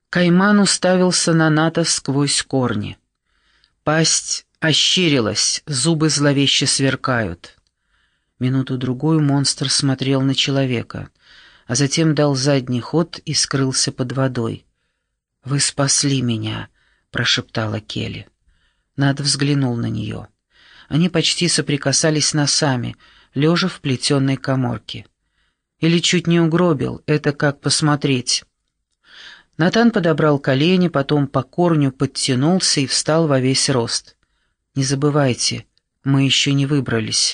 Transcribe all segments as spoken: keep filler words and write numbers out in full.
Кайман уставился на Ната сквозь корни. Пасть ощерилась, зубы зловеще сверкают. Минуту-другую монстр смотрел на человека, а затем дал задний ход и скрылся под водой. «Вы спасли меня», — прошептала Келли. Нат взглянул на нее. Они почти соприкасались носами, лежа в плетеной каморке. Или чуть не угробил, это как посмотреть. Натан подобрал колени, потом по корню подтянулся и встал во весь рост. «Не забывайте, мы еще не выбрались».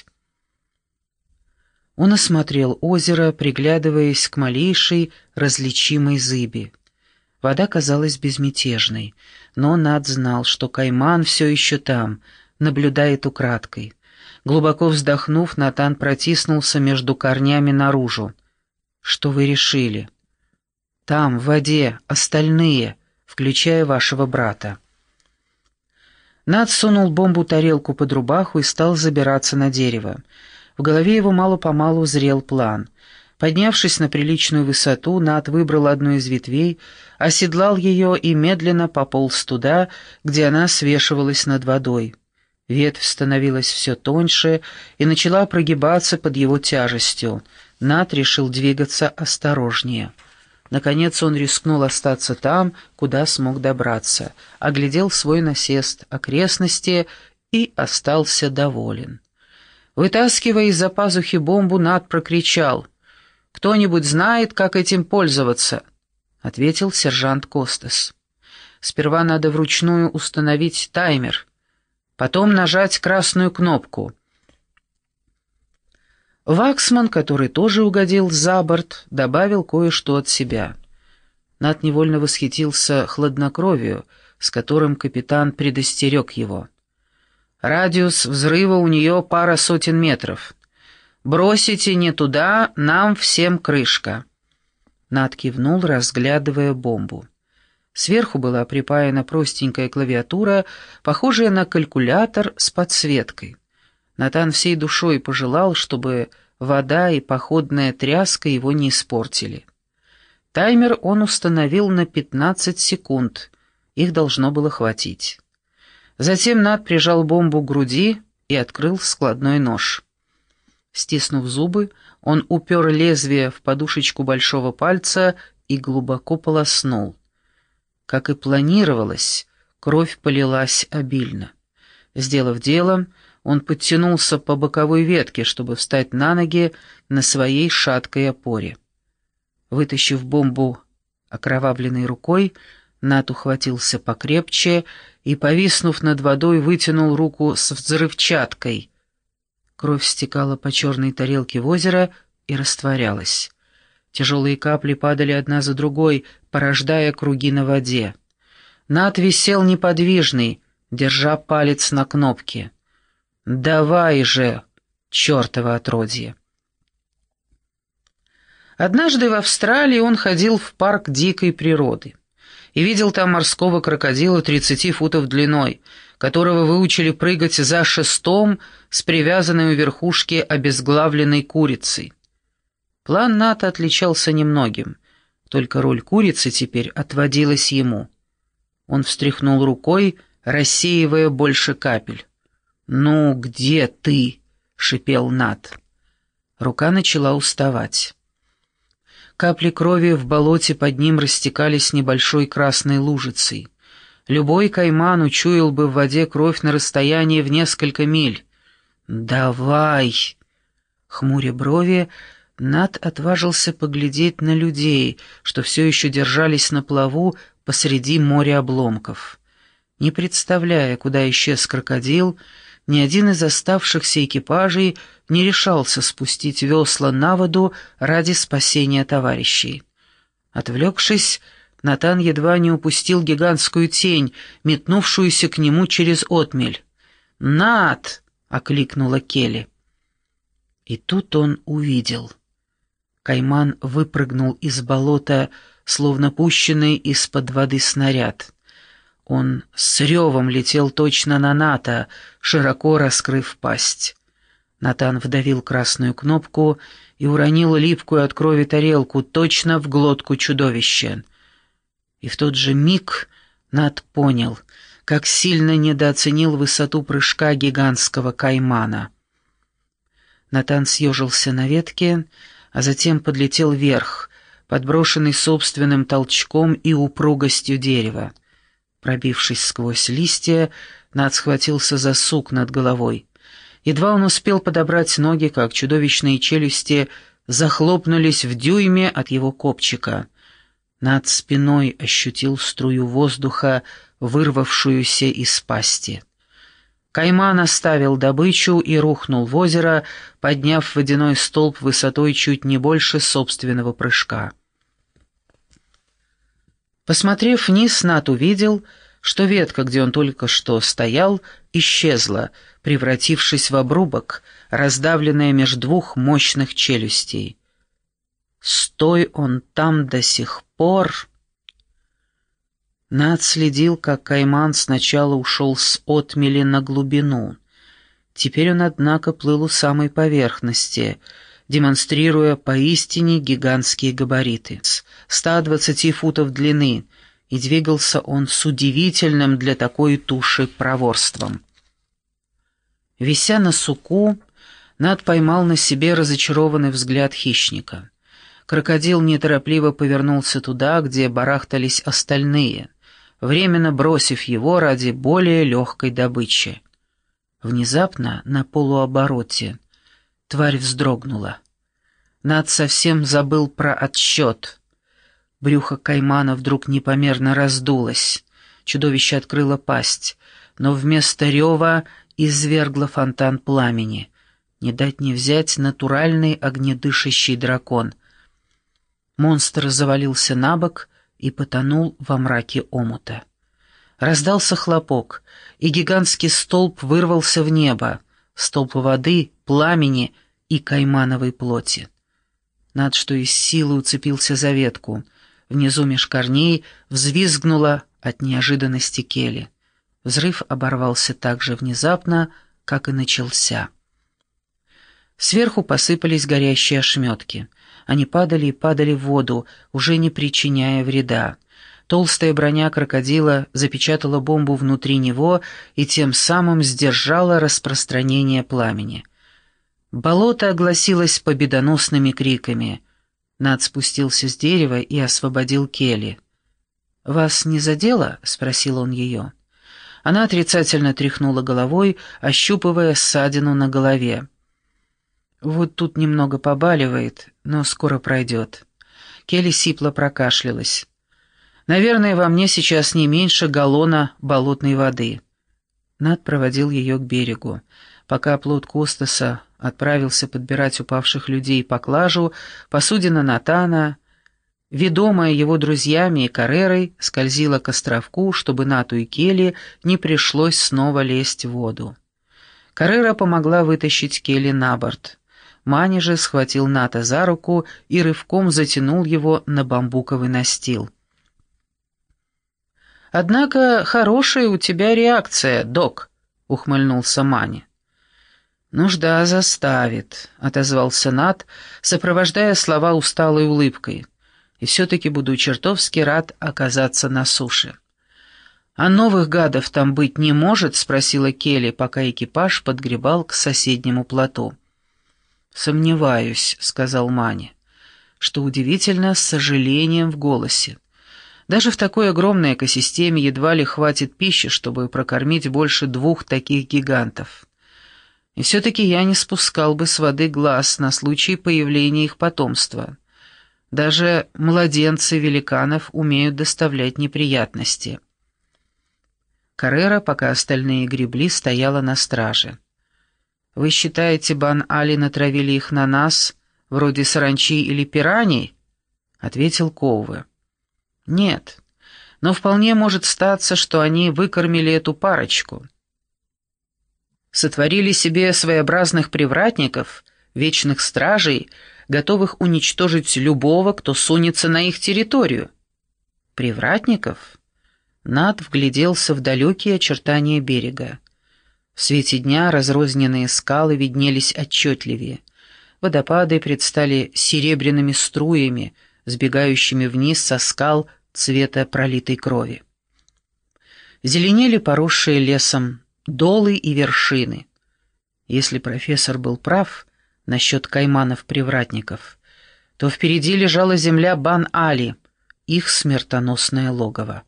Он осмотрел озеро, приглядываясь к малейшей различимой зыби. Вода казалась безмятежной, но Нат знал, что Кайман все еще там, наблюдает украдкой. Глубоко вздохнув, Натан протиснулся между корнями наружу. «Что вы решили?» «Там, в воде, остальные, включая вашего брата». Нат сунул бомбу-тарелку под рубаху и стал забираться на дерево. В голове его мало-помалу зрел план. Поднявшись на приличную высоту, Нат выбрал одну из ветвей, оседлал ее и медленно пополз туда, где она свешивалась над водой. Ветвь становилась все тоньше и начала прогибаться под его тяжестью. Нат решил двигаться осторожнее. Наконец он рискнул остаться там, куда смог добраться, оглядел свой насест, окрестности и остался доволен. Вытаскивая из-за пазухи бомбу, Нат прокричал: «Кто-нибудь знает, как этим пользоваться?» — ответил сержант Костас. «Сперва надо вручную установить таймер, потом нажать красную кнопку». Ваксман, который тоже угодил за борт, добавил кое-что от себя. Нат невольно восхитился хладнокровию, с которым капитан предостерег его. «Радиус взрыва у нее пара сотен метров. Бросите не туда, нам всем крышка». Нат кивнул, разглядывая бомбу. Сверху была припаяна простенькая клавиатура, похожая на калькулятор с подсветкой. Натан всей душой пожелал, чтобы вода и походная тряска его не испортили. Таймер он установил на пятнадцать секунд, их должно было хватить. Затем Нат прижал бомбу к груди и открыл складной нож. Стиснув зубы, он упер лезвие в подушечку большого пальца и глубоко полоснул. Как и планировалось, кровь полилась обильно. Сделав дело, он подтянулся по боковой ветке, чтобы встать на ноги на своей шаткой опоре. Вытащив бомбу окровавленной рукой, Нат ухватился покрепче и, повиснув над водой, вытянул руку с взрывчаткой. Кровь стекала по черной тарелке в озеро и растворялась. Тяжелые капли падали одна за другой, порождая круги на воде. Нат висел неподвижный, держа палец на кнопке. «Давай же, чертово отродье!» Однажды в Австралии он ходил в парк дикой природы и видел там морского крокодила тридцати футов длиной, которого выучили прыгать за шестом с привязанной у верхушки обезглавленной курицей. План Ната отличался немногим, только роль курицы теперь отводилась ему. Он встряхнул рукой, рассеивая больше капель. «Ну, где ты?» — шипел Нат. Рука начала уставать. Капли крови в болоте под ним растекались небольшой красной лужицей. Любой кайман учуял бы в воде кровь на расстоянии в несколько миль. «Давай!» Хмуря брови, Нат отважился поглядеть на людей, что все еще держались на плаву посреди моря обломков. Не представляя, куда исчез крокодил, ни один из оставшихся экипажей не решался спустить весла на воду ради спасения товарищей. Отвлекшись, Натан едва не упустил гигантскую тень, метнувшуюся к нему через отмель. «Нат!» — окликнула Келли. И тут он увидел. Кайман выпрыгнул из болота, словно пущенный из-под воды снаряд. Он с ревом летел точно на Ната, широко раскрыв пасть. Натан вдавил красную кнопку и уронил липкую от крови тарелку точно в глотку чудовища. И в тот же миг Нат понял, как сильно недооценил высоту прыжка гигантского каймана. Натан съежился на ветке, а затем подлетел вверх, подброшенный собственным толчком и упругостью дерева. Пробившись сквозь листья, Нат схватился за сук над головой. Едва он успел подобрать ноги, как чудовищные челюсти захлопнулись в дюйме от его копчика. Над спиной ощутил струю воздуха, вырвавшуюся из пасти. Кайман оставил добычу и рухнул в озеро, подняв водяной столб высотой чуть не больше собственного прыжка. Посмотрев вниз, Нат увидел, что ветка, где он только что стоял, исчезла, превратившись в обрубок, раздавленная между двух мощных челюстей. Стой он там до сих пор. Нат следил, как кайман сначала ушел с отмели на глубину. Теперь он, однако, плыл у самой поверхности, демонстрируя поистине гигантские габариты, ста двадцати футов длины, и двигался он с удивительным для такой туши проворством. Вися на суку, Нат поймал на себе разочарованный взгляд хищника. Крокодил неторопливо повернулся туда, где барахтались остальные, временно бросив его ради более легкой добычи. Внезапно, на полуобороте, тварь вздрогнула. Нат совсем забыл про отсчет. Брюхо каймана вдруг непомерно раздулось. Чудовище открыло пасть, но вместо рева извергло фонтан пламени. Не дать не взять натуральный огнедышащий дракон. Монстр завалился на бок и потонул во мраке омута. Раздался хлопок, и гигантский столб вырвался в небо, столб воды, пламени и каймановой плоти. Над что из силы уцепился за ветку. Внизу меж корней взвизгнула от неожиданности Келли. Взрыв оборвался так же внезапно, как и начался. Сверху посыпались горящие ошметки. Они падали и падали в воду, уже не причиняя вреда. Толстая броня крокодила запечатала бомбу внутри него и тем самым сдержала распространение пламени. Болото огласилось победоносными криками. Над спустился с дерева и освободил Келли. «Вас не задело?» — спросил он ее. Она отрицательно тряхнула головой, ощупывая ссадину на голове. «Вот тут немного побаливает, но скоро пройдет». Келли сипло прокашлялась. «Наверное, во мне сейчас не меньше галлона болотной воды». Над проводил ее к берегу. Пока плот Костаса отправился подбирать упавших людей поклажу, посудина Натана, ведомая его друзьями и Каррерой, скользила к островку, чтобы Нату и Келли не пришлось снова лезть в воду. Каррера помогла вытащить Келли на борт. Мани же схватил Ната за руку и рывком затянул его на бамбуковый настил. «Однако хорошая у тебя реакция, док», — ухмыльнулся Мани. «Нужда заставит», — отозвался Нат, сопровождая слова усталой улыбкой. «И все-таки буду чертовски рад оказаться на суше». «А новых гадов там быть не может?» — спросила Келли, пока экипаж подгребал к соседнему плоту. «Сомневаюсь», — сказал Мани, что удивительно, с сожалением в голосе. «Даже в такой огромной экосистеме едва ли хватит пищи, чтобы прокормить больше двух таких гигантов. И все-таки я не спускал бы с воды глаз на случай появления их потомства. Даже младенцы великанов умеют доставлять неприятности». Каррера, пока остальные гребли, стояла на страже. «Вы считаете, Бан-Али натравили их на нас, вроде саранчи или пираний?» — ответил Коуве. «Нет, но вполне может статься, что они выкормили эту парочку. Сотворили себе своеобразных привратников, вечных стражей, готовых уничтожить любого, кто сунется на их территорию». «Привратников?» Над вгляделся в далекие очертания берега. В свете дня разрозненные скалы виднелись отчетливее. Водопады предстали серебряными струями, сбегающими вниз со скал цвета пролитой крови. Зеленели поросшие лесом долы и вершины. Если профессор был прав насчет кайманов-привратников, то впереди лежала земля Бан-Али, их смертоносное логово.